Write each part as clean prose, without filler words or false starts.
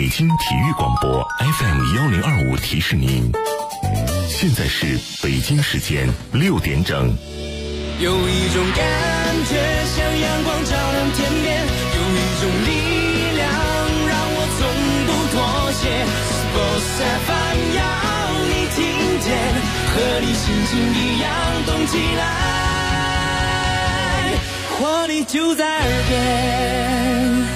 北京体育广播 FM1025提示您，现在是北京时间6点整。 有一种感觉像阳光照亮天边，有一种力量让我从不妥协。Boss FM 要你听见，和你心情一样动起来，活力就在耳边。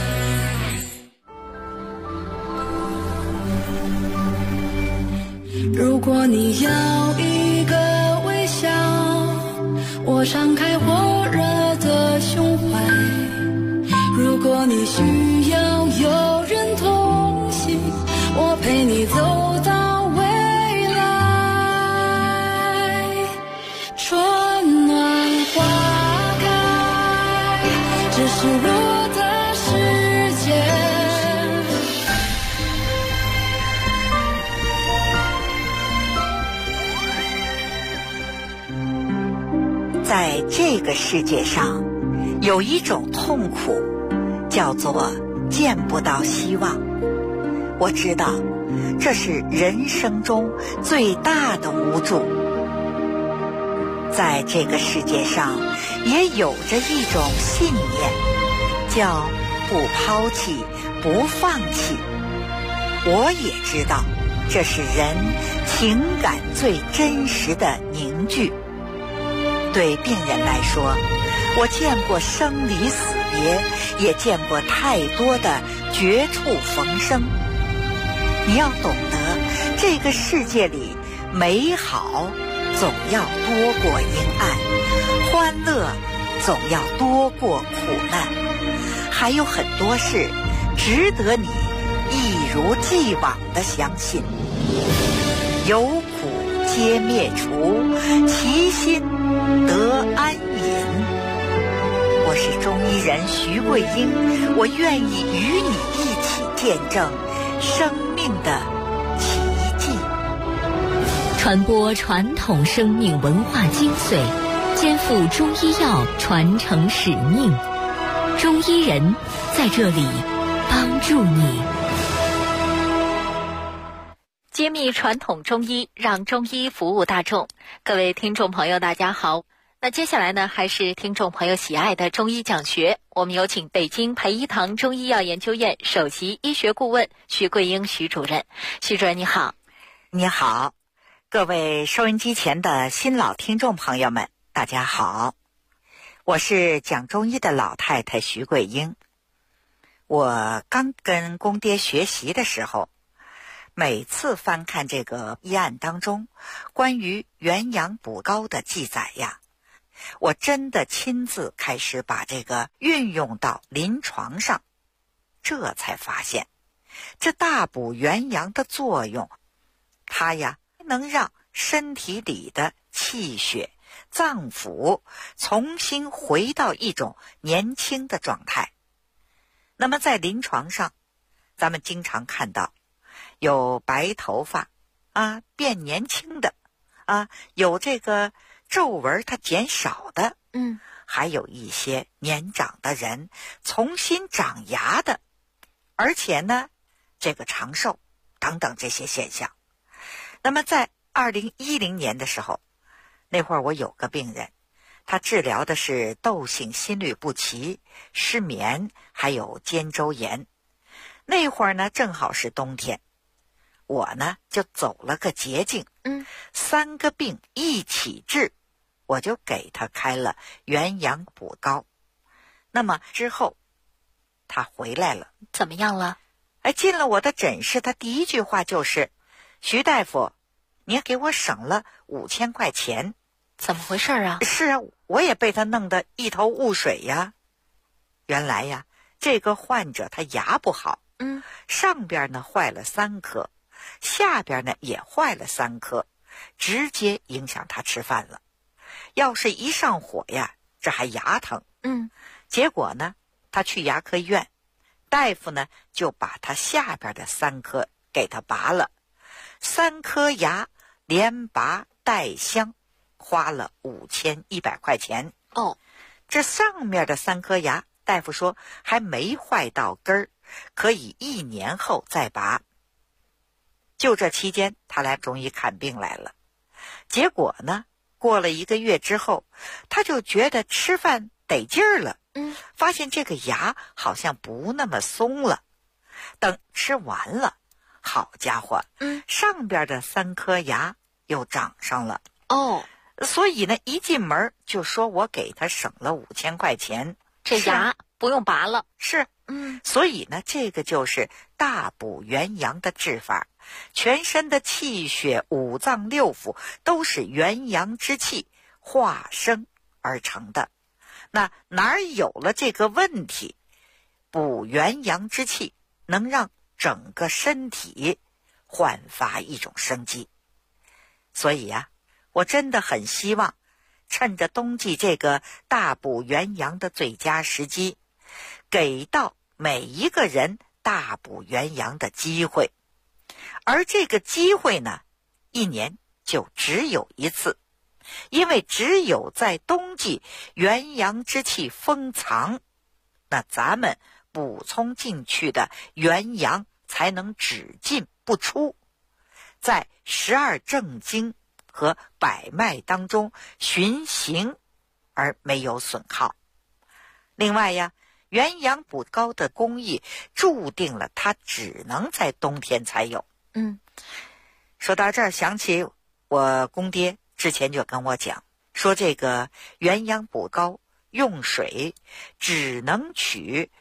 如果你要一个微笑，我敞开火热的胸怀。如果你需要有人同行，我陪你走到未来。春暖花开，这是我的世界。 在这个世界上，有一种痛苦，叫做见不到希望。我知道，这是人生中最大的无助。在这个世界上，也有着一种信念，叫不抛弃，不放弃。我也知道，这是人情感最真实的凝聚。对病人来说，我见过生离死别，也见过太多的绝处逢生。你要懂得，这个世界里美好总要多过阴暗，欢乐总要多过苦难，还有很多事值得你一如既往地相信。有苦皆灭除，其心得安隐。我是中医人徐桂英，我愿意与你一起见证生命的奇迹， 传播传统生命文化精髓，肩负中医药传承使命。中医人在这里帮助你。揭秘传统中医，让中医服务大众。各位听众朋友大家好，那接下来呢，还是听众朋友喜爱的中医讲学，我们有请北京培一堂中医药研究院首席医学顾问徐桂英徐主任。徐主任你好。 你好，各位收音机前的新老听众朋友们大家好，我是讲中医的老太太徐桂英。我刚跟公爹学习的时候，每次翻看这个医案当中关于元阳补膏的记载呀，我真的亲自开始把这个运用到临床上，这才发现这大补元阳的作用，它呀能让身体里的气血脏腑重新回到一种年轻的状态。那么在临床上，咱们经常看到有白头发啊变年轻的啊，有这个皱纹它减少的，还有一些年长的人重新长牙的，而且呢这个长寿等等这些现象。那么在2010年的时候，那会儿我有个病人，他治疗的是窦性心律不齐、失眠还有肩周炎。那会儿呢正好是冬天，我呢就走了个捷径，3个病一起治，我就给他开了元阳补膏。那么之后他回来了。 怎么样了？ 进了我的诊室，他第一句话就是：徐大夫，您给我省了5000块钱。 怎么回事啊？ 是啊，我也被他弄得一头雾水呀。原来呀，这个患者他牙不好，上边呢坏了3颗，下边呢也坏了3颗，直接影响他吃饭了。要是一上火呀，这还牙疼。结果呢，他去牙科医院，大夫呢就把他下边的3颗给他拔了，3颗牙连拔带镶，花了5100块钱。这上面的3颗牙，大夫说还没坏到根儿， 可以1年后再拔。就这期间，他来中医看病来了。结果呢，过了1个月之后，他就觉得吃饭得劲儿了，发现这个牙好像不那么松了。等吃完了，好家伙，上边的3颗牙又长上了。所以呢，一进门就说我给他省了5000块钱， 这牙不用拔了。 是，所以呢，这个就是大补元阳的治法。全身的气血、5脏6腑都是元阳之气化生而成的。那哪儿有了这个问题，补元阳之气能让整个身体焕发一种生机。所以啊，我真的很希望趁着冬季这个大补元阳的最佳时机，给到每一个人大补元阳的机会。而这个机会呢，1年就只有1次，因为只有在冬季元阳之气封藏，那咱们补充进去的元阳才能只进不出，在12正经和百脉当中循行而没有损耗。另外呀，元阳补膏的工艺注定了它只能在冬天才有。说到这儿，想起我公爹之前就跟我讲，说这个元阳补膏用水只能取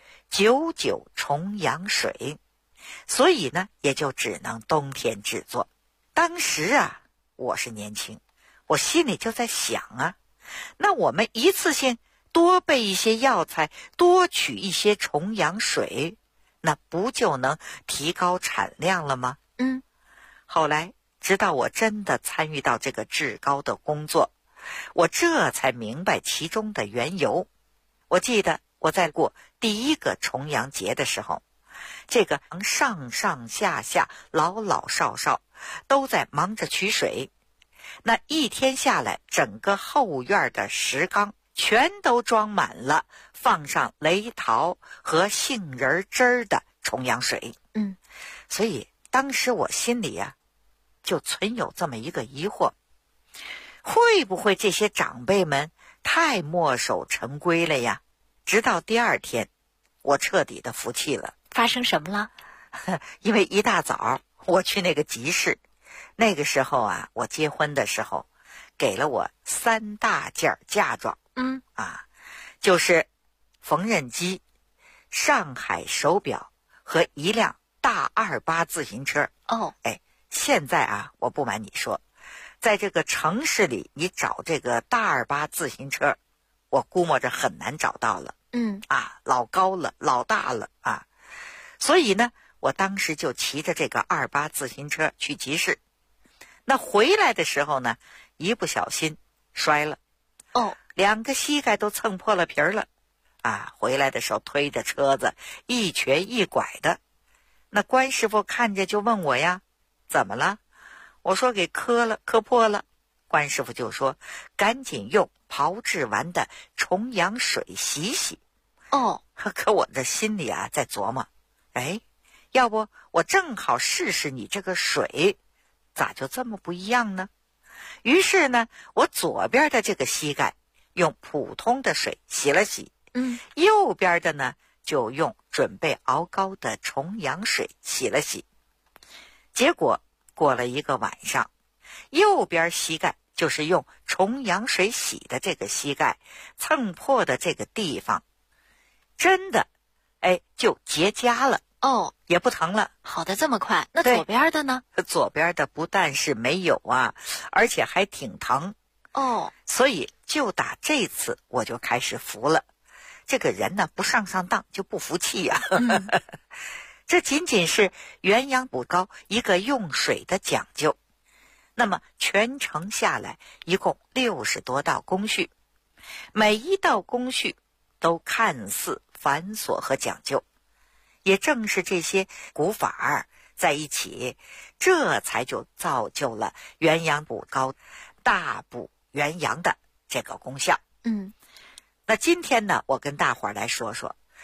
99重阳水，所以呢也就只能冬天制作。当时啊，我是年轻，我心里就在想啊，那我们一次性多备一些药材，多取一些重阳水，那不就能提高产量了吗？后来直到我真的参与到这个制膏的工作，我这才明白其中的缘由。我记得我在过第1个重阳节的时候，这个上上下下老老少少都在忙着取水。那一天下来，整个后院的石缸全都装满了放上雷桃和杏仁汁的重阳水。所以当时我心里啊就存有这么一个疑惑，会不会这些长辈们太墨守成规了呀？直到第2天，我彻底的服气了。 发生什么了？ 因为一大早我去那个集市，那个时候啊，我结婚的时候给了我3大件嫁妆。就是缝纫机、上海手表和1辆大28自行车。现在啊，我不瞒你说，在这个城市里，你找这个大28自行车，我估摸着很难找到了。老高了，老大了啊。所以呢，我当时就骑着这个28自行车去集市。那回来的时候呢，一不小心摔了。2个膝盖都蹭破了皮儿了。回来的时候推着车子一瘸一拐的。那关师傅看着就问我呀，怎么了？我说给磕破了。关师傅就说赶紧用炮制完的重阳水洗洗。可我这心里啊在琢磨，要不我正好试试你这个水咋就这么不一样呢？于是呢，我左边的这个膝盖用普通的水洗了洗，右边的呢就用准备熬膏的重阳水洗了洗。结果过了1个晚上，右边膝盖就是用重阳水洗的这个膝盖蹭破的这个地方，真的就结痂了。也不疼了。 好的这么快。那左边的呢？ 左边的不但是没有啊，而且还挺疼。所以就打这次我就开始服了。这个人呢，不上当就不服气呀。这仅仅是元阳补膏一个用水的讲究。那么全程下来一共60多道工序，每一道工序都看似繁琐和讲究。也正是这些古法在一起，这才就造就了元阳补膏大补元阳的这个功效。那今天呢，我跟大伙儿来说说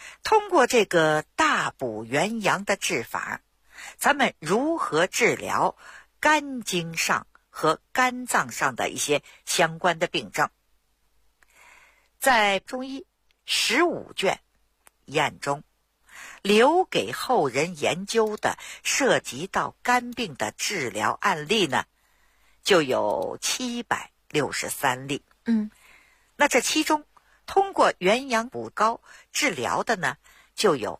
通过这个大补元阳的治法，咱们如何治疗肝经上和肝脏上的一些相关的病症？在中医15卷医案中，留给后人研究的涉及到肝病的治疗案例呢，就有763例。那这其中通过元阳补膏治疗的呢，就有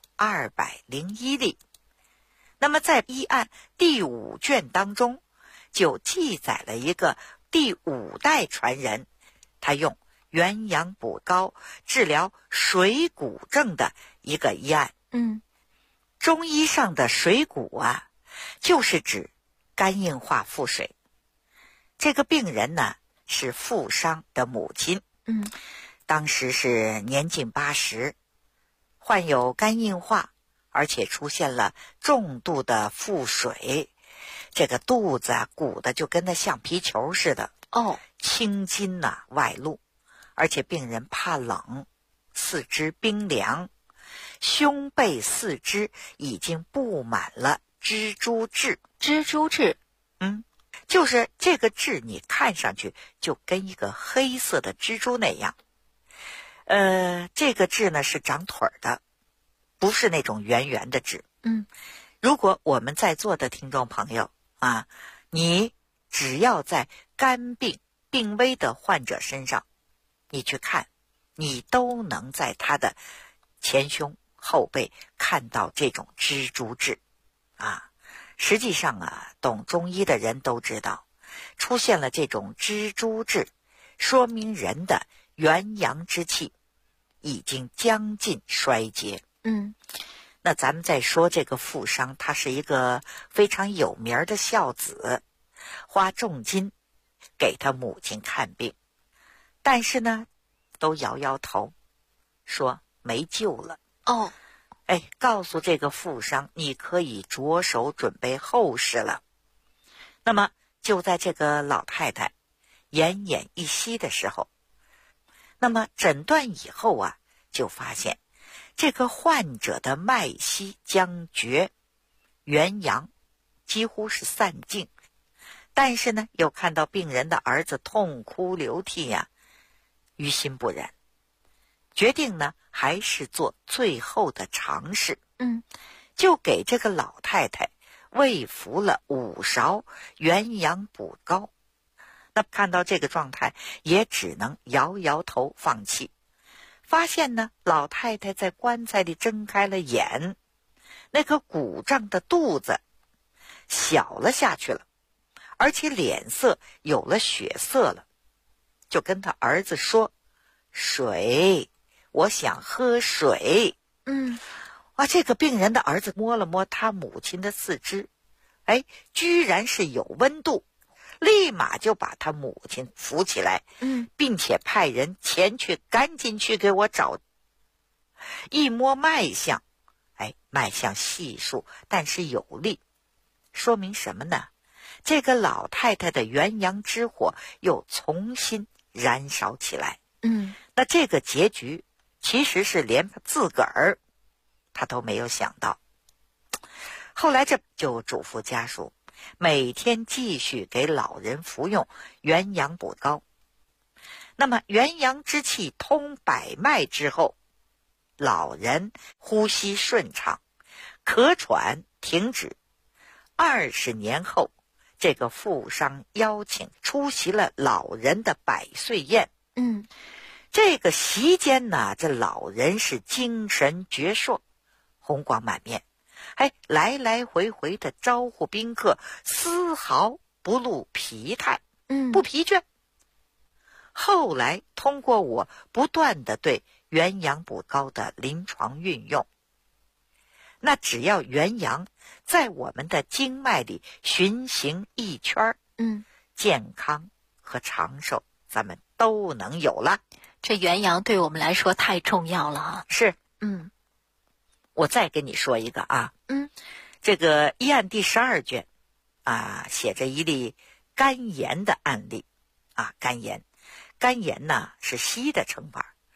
201例。那么在医案第5卷当中，就记载了一个第5代传人，他用元阳补膏治疗水谷症的一个医案。中医上的水谷啊，就是指肝硬化腹水。这个病人呢，是富商的母亲。当时是年近80，患有肝硬化，而且出现了重度的腹水，这个肚子啊鼓的就跟那橡皮球似的。青筋外露，而且病人怕冷，四肢冰凉，胸背四肢已经布满了蜘蛛痣。 蜘蛛痣？ 就是这个痣，你看上去就跟一个黑色的蜘蛛那样。这个痣呢是长腿的，不是那种圆圆的痣。如果我们在座的听众朋友啊，你只要在肝病病危的患者身上，你去看，你都能在他的前胸后背看到这种蜘蛛痣啊。实际上啊，懂中医的人都知道，出现了这种蜘蛛痣，说明人的元阳之气已经将近衰竭。那咱们再说这个富商，他是一个非常有名的孝子，花重金给他母亲看病，但是呢都摇摇头说没救了。告诉这个富商，你可以着手准备后事了。那么就在这个老太太奄奄一息的时候，那么诊断以后啊，就发现这个患者的脉息将绝，元阳几乎是散尽，但是呢又看到病人的儿子痛哭流涕呀，于心不忍，决定呢还是做最后的尝试。就给这个老太太喂服了5勺元阳补膏。那看到这个状态，也只能摇摇头放弃。发现呢，老太太在棺材里睁开了眼，那个鼓胀的肚子小了下去了，而且脸色有了血色了，就跟他儿子说：水，我想喝水。这个病人的儿子摸了摸他母亲的四肢，居然是有温度，立马就把他母亲扶起来，并且派人前去，赶紧去给我找。一摸脉象，脉象细数，但是有力，说明什么呢？这个老太太的元阳之火又重新燃烧起来。那这个结局其实是连他自个儿他都没有想到。后来这就嘱咐家属每天继续给老人服用元阳补膏。那么元阳之气通百脉之后，老人呼吸顺畅，咳喘停止。20年后，这个富商邀请出席了老人的100岁宴。这个席间呢，这老人是精神矍铄，红光满面，来来回回的招呼宾客，丝毫不露疲态，不疲倦。后来通过我不断的对元阳补膏的临床运用，那只要元阳在我们的经脉里循行一圈，健康和长寿咱们都能有了。 这元阳对我们来说太重要了啊。 是。我再跟你说一个啊。这个医案第12卷啊，写着一例肝炎的案例啊。肝炎呢是西医的称法，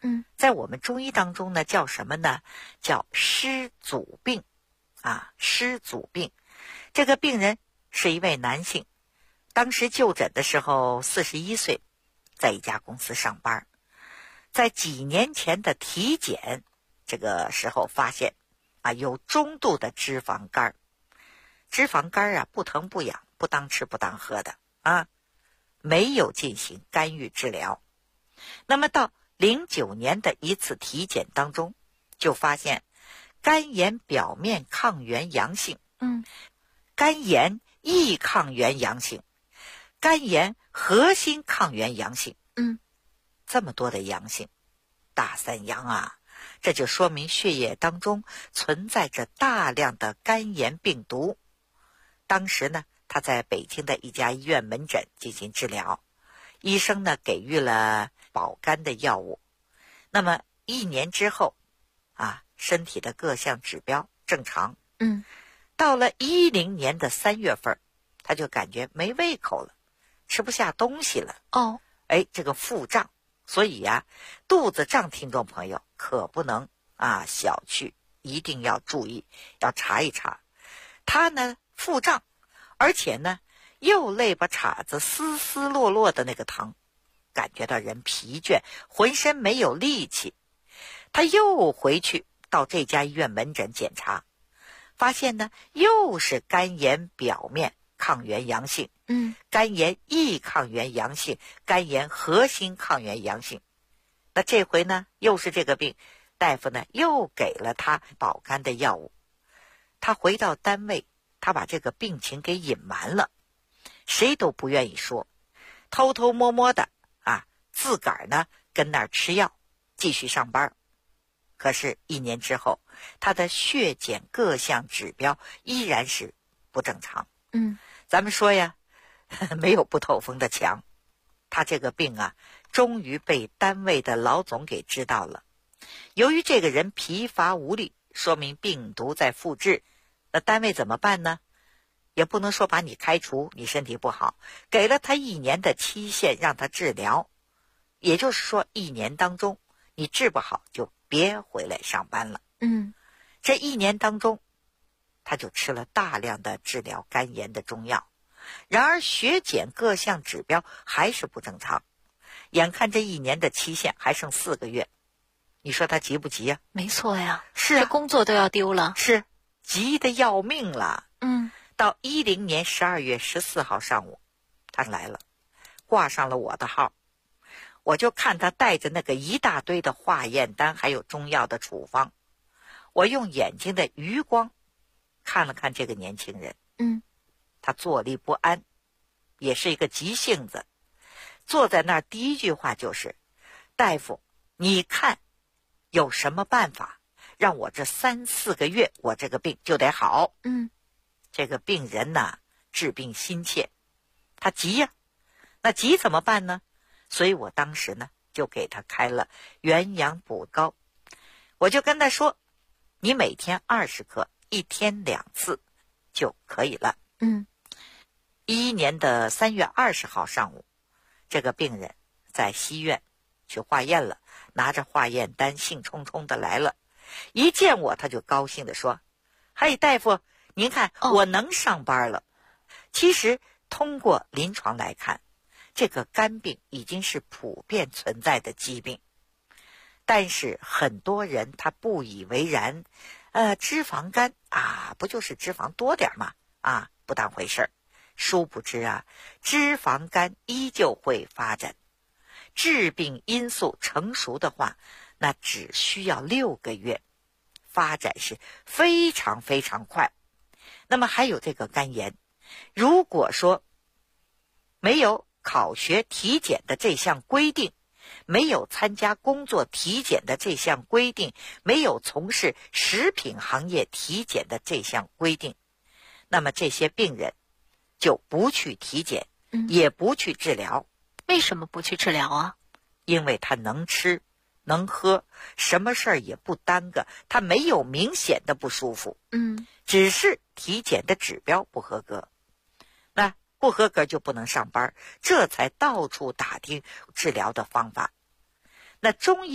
在我们中医当中呢，叫什么呢？叫湿阻病啊，湿阻病。这个病人是一位男性，当时就诊的时候41岁，在一家公司上班。在几年前的体检，这个时候发现有中度的脂肪肝。脂肪肝不疼不痒，不当吃不当喝的没有进行干预治疗。那么到09年的一次体检当中，就发现肝炎表面抗原阳性，肝炎易抗原阳性，肝炎核心抗原阳性，这么多的阳性，大三阳这就说明血液当中存在着大量的肝炎病毒。当时呢，他在北京的一家医院门诊进行治疗，医生呢给予了保肝的药物。那么1年之后身体的各项指标正常。到了10年的3月份，他就感觉没胃口了，吃不下东西了。这个腹胀，所以肚子胀，听众朋友可不能小觑，一定要注意，要查一查。他呢腹胀，而且呢又肋巴叉子丝丝落落的那个疼，感觉到人疲倦，浑身没有力气。他又回去到这家医院门诊检查，发现呢又是肝炎表面抗原阳性，肝炎易抗原阳性，肝炎核心抗原阳性。那这回呢又是这个病，大夫呢又给了他保肝的药物。他回到单位，他把这个病情给隐瞒了，谁都不愿意说，偷偷摸摸的自个儿呢跟那儿吃药，继续上班。可是1年之后，他的血检各项指标依然是不正常。咱们说呀，没有不透风的墙。他这个病终于被单位的老总给知道了。由于这个人疲乏无力，说明病毒在复制。那单位怎么办呢？也不能说把你开除，你身体不好，给了他1年的期限让他治疗。也就是说1年当中你治不好就别回来上班了。这1年当中他就吃了大量的治疗肝炎的中药，然而血检各项指标还是不正常。眼看这1年的期限还剩4个月，你说他急不急没错呀， 是这工作都要丢了， 是急得要命了。到10年12月14号上午，他来了，挂上了我的号。我就看他带着那个一大堆的化验单还有中药的处方，我用眼睛的余光看了看这个年轻人。他坐立不安，也是一个急性子，坐在那儿第一句话就是：大夫，你看有什么办法让我这3、4个月我这个病就得好。这个病人治病心切，他急呀。那急怎么办呢？所以我当时呢就给他开了元阳补膏。我就跟他说，你每天20克，1天2次就可以了。11年的3月20号上午，这个病人在西院去化验了，拿着化验单兴冲冲的来了。一见我他就高兴的说：嘿，大夫，您看我能上班了。其实通过临床来看，这个肝病已经是普遍存在的疾病，但是很多人他不以为然。脂肪肝不就是脂肪多点吗？不当回事儿。殊不知脂肪肝依旧会发展，致病因素成熟的话，那只需要6个月，发展是非常非常快。那么还有这个肝炎，如果说没有考学体检的这项规定，没有参加工作体检的这项规定，没有从事食品行业体检的这项规定，那么这些病人就不去体检，也不去治疗。 为什么不去治疗啊？ 因为他能吃能喝，什么事儿也不耽搁，他没有明显的不舒服，只是体检的指标不合格。那不合格就不能上班，这才到处打听治疗的方法。那中医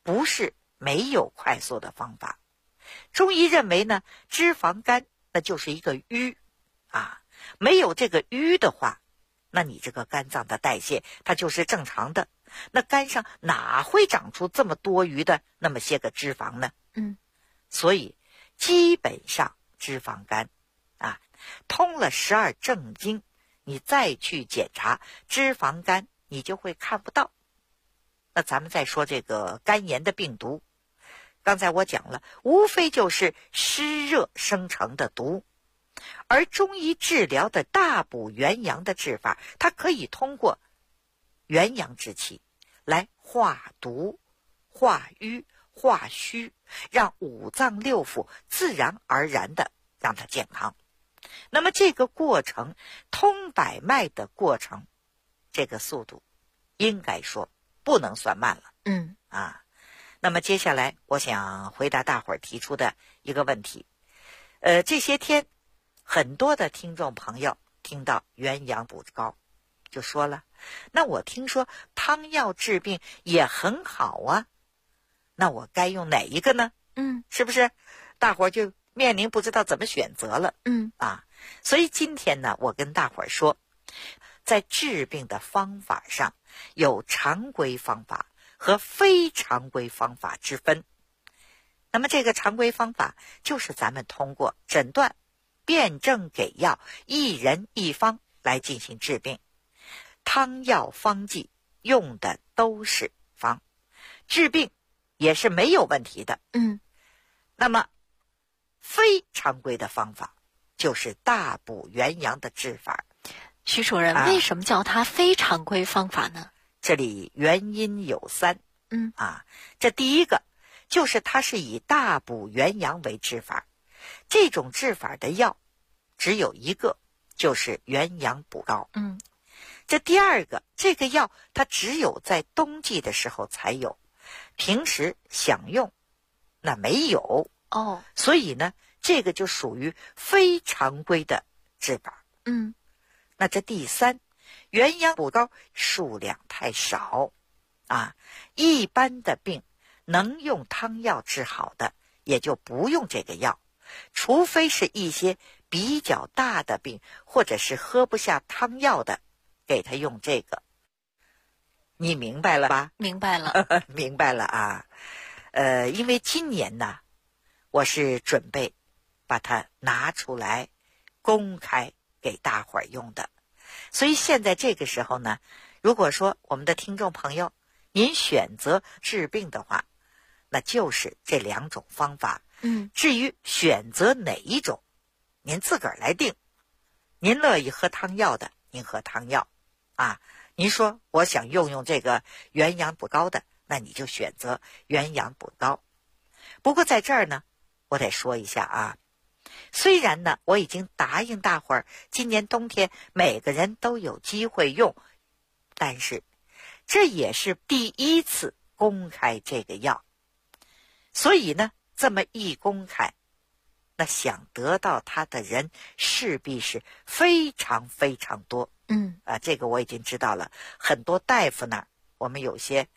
不是没有快速的方法。中医认为呢，脂肪肝那就是一个瘀啊，没有这个瘀的话，那你这个肝脏的代谢它就是正常的，那肝上哪会长出这么多余的那么些个脂肪呢？所以基本上脂肪肝啊，通了12正经，你再去检查脂肪肝，你就会看不到。那咱们再说这个肝炎的病毒，刚才我讲了，无非就是湿热生成的毒，而中医治疗的大补元阳的治法，它可以通过元阳之气来化毒、化瘀、化虚，让五脏六腑自然而然的让它健康。那么这个过程，通百脉的过程，这个速度应该说不能算慢了。那么接下来我想回答大伙儿提出的一个问题。这些天很多的听众朋友听到元阳补膏就说了，那我听说汤药治病也很好啊，那我该用哪一个呢？是不是大伙儿就面临不知道怎么选择了？所以今天呢，我跟大伙儿说，在治病的方法上有常规方法和非常规方法之分。那么这个常规方法就是咱们通过诊断、辨证给药、一人一方来进行治病。汤药方剂用的都是方，治病也是没有问题的。那么非常规的方法就是大补元阳的治法。 徐主任，为什么叫它非常规方法呢？ 这里原因有3。这第一个就是它是以大补元阳为治法，这种治法的药只有一个，就是元阳补膏。这第二个，这个药它只有在冬季的时候才有，平时想用那没有。所以呢，这个就属于非常规的治法。那这第3，元阳补膏数量太少一般的病能用汤药治好的也就不用这个药，除非是一些比较大的病或者是喝不下汤药的，给他用这个。你明白了吧？ 明白了。 明白了啊。因为今年呢，我是准备把它拿出来公开给大伙儿用的，所以现在这个时候呢，如果说我们的听众朋友您选择治病的话，那就是这2种方法。至于选择哪一种，您自个儿来定。您乐意喝汤药的，您喝汤药您说我想用这个元阳补膏的，那你就选择元阳补膏。不过在这儿呢，我得说一下虽然呢我已经答应大伙儿今年冬天每个人都有机会用，但是这也是第1次公开这个药，所以呢这么一公开，那想得到它的人势必是非常非常多。这个我已经知道了，很多大夫那儿，我们有些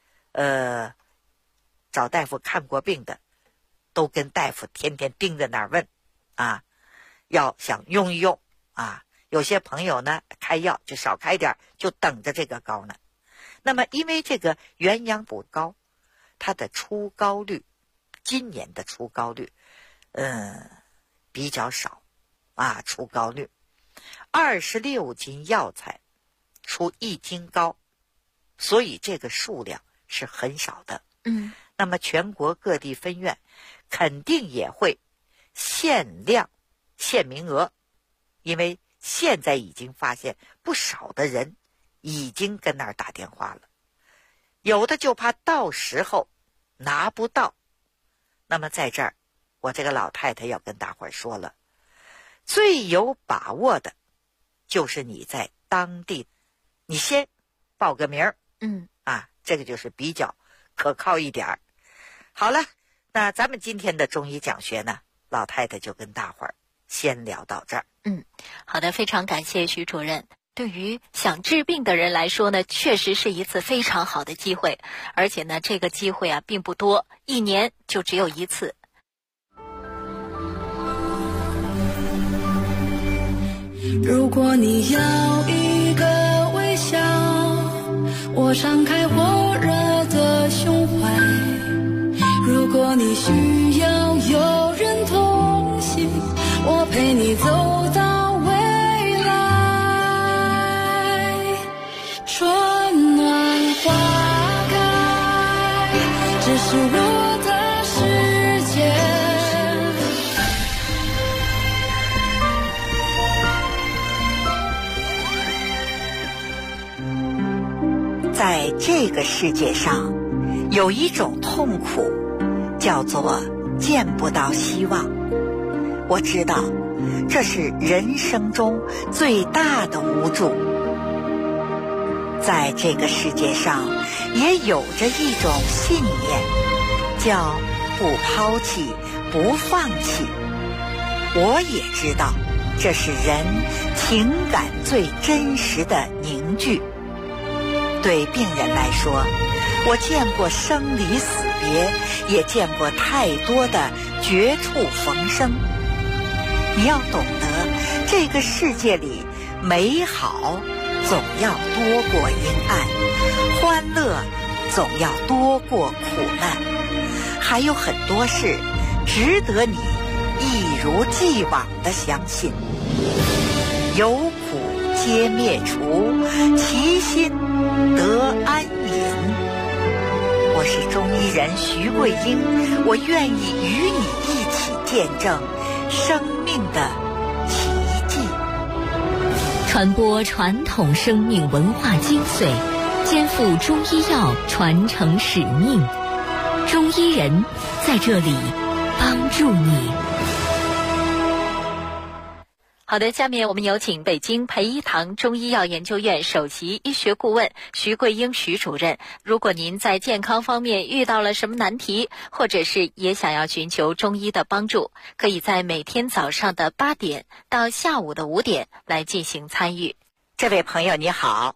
找大夫看过病的，都跟大夫天天盯着那儿问要想用一用有些朋友呢开药就少开点，就等着这个膏呢。那么因为这个元阳补膏它的出膏率，今年的出膏率比较少出膏率26斤药材出1斤膏，所以这个数量是很少的。那么全国各地分院肯定也会限量限名额，因为现在已经发现不少的人已经跟那儿打电话了，有的就怕到时候拿不到。那么在这儿我这个老太太要跟大伙儿说了，最有把握的就是你在当地你先报个名儿这个就是比较可靠一点儿。好了，那咱们今天的中医讲学呢，老太太就跟大伙儿先聊到这儿。 好的，非常感谢徐主任。 对于想治病的人来说呢，确实是一次非常好的机会，而且呢，这个机会啊并不多，1年就只有一次。 如果你要一个微笑，我敞开火热的胸怀。如果你需要有人同行，我陪你走到未来。春暖花开，这是我的世界。 在这个世界上，有一种痛苦，叫做见不到希望。我知道，这是人生中最大的无助。在这个世界上，也有着一种信念，叫不抛弃，不放弃。我也知道，这是人情感最真实的凝聚。对病人来说，我见过生离死别，也见过太多的绝处逢生。你要懂得，这个世界里美好总要多过阴暗，欢乐总要多过苦难，还有很多事值得你一如既往地相信。有苦皆灭除，其心得安隐。我是中医人徐桂英，我愿意与你一起见证生命的奇迹， 传播传统生命文化精髓，肩负中医药传承使命。中医人在这里帮助你。 好的，下面我们有请北京培一堂中医药研究院首席医学顾问徐桂英徐主任。如果您在健康方面遇到了什么难题，或者是也想要寻求中医的帮助，可以在每天早上的8点到下午的5点来进行参与。 这位朋友你好。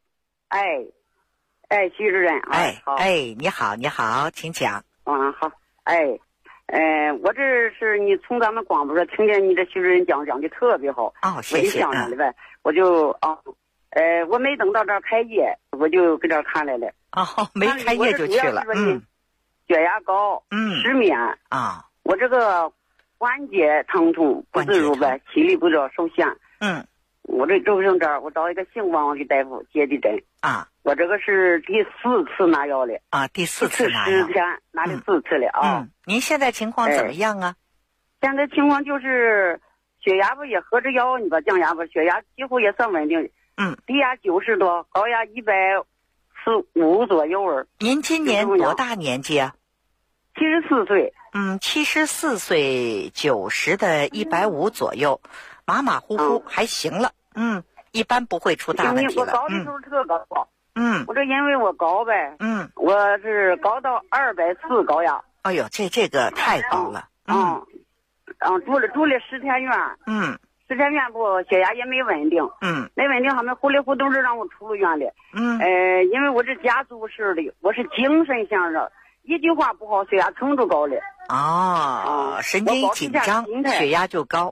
徐主任，好， 你好，请讲。 好，我这是你从咱们广播上听见你的徐主任讲的特别好， 谢谢。 我就想着了呗，我就我没等到这儿开业，我就搁这儿看来了。 没开业就去了。 血压高，失眠我这个关节疼痛不自如呗，体力不着受限。我这周生这儿，我找一个姓王的大夫接的诊我这个是第4次拿药了第4次拿药，10 天拿了4次了您现在情况怎么样啊？ 现在情况就是血压不也喝着药，你把降压吧，血压几乎也算稳定。低压90多，高压145左右。 您今年多大年纪啊 ？74岁。 74岁，90的150左右，马马虎虎还行了。一般不会出大问题了。 我高的时候特高。我这因为我高呗。我是高到240高压。 哎呦，这个太高了。 住了10天院。10天院不，血压也没稳定。没稳定，他们糊里糊涂的让我出了院了。因为我这家族式的，我是精神性的，一句话不好，血压蹭就高了。 神经一紧张，血压就高。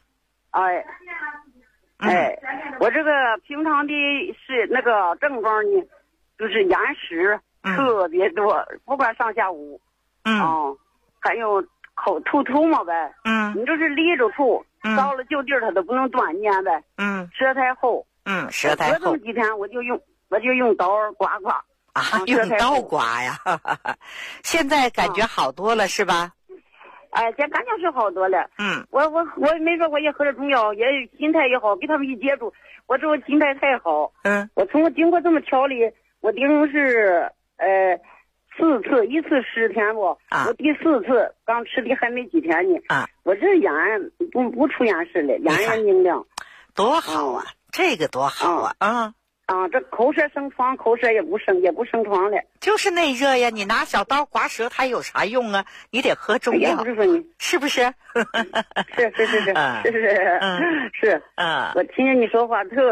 我这个平常的是那个症状呢，就是眼屎特别多，不管上下午。还有口吐嘛呗。你就是立着吐，到了就地儿它都不能断念呗。舌苔厚。 舌苔厚。 隔这么几天我就用刀刮。 用刀刮呀。现在感觉好多了是吧？ 现在感觉是好多了。我没说我也喝了中药，也心态也好，跟他们一接触，我这心态太好。我经过这么调理，我顶是4次，一次10天不？我第4次刚吃的还没几天呢。我这眼不出眼屎了，眼也明亮， 多好啊！这个多好啊！ 这口舌生疮，口舌也不生疮了。 就是内热呀，你拿小刀刮舌苔有啥用啊？你得喝中药，是不是？ 是。我听见你说话特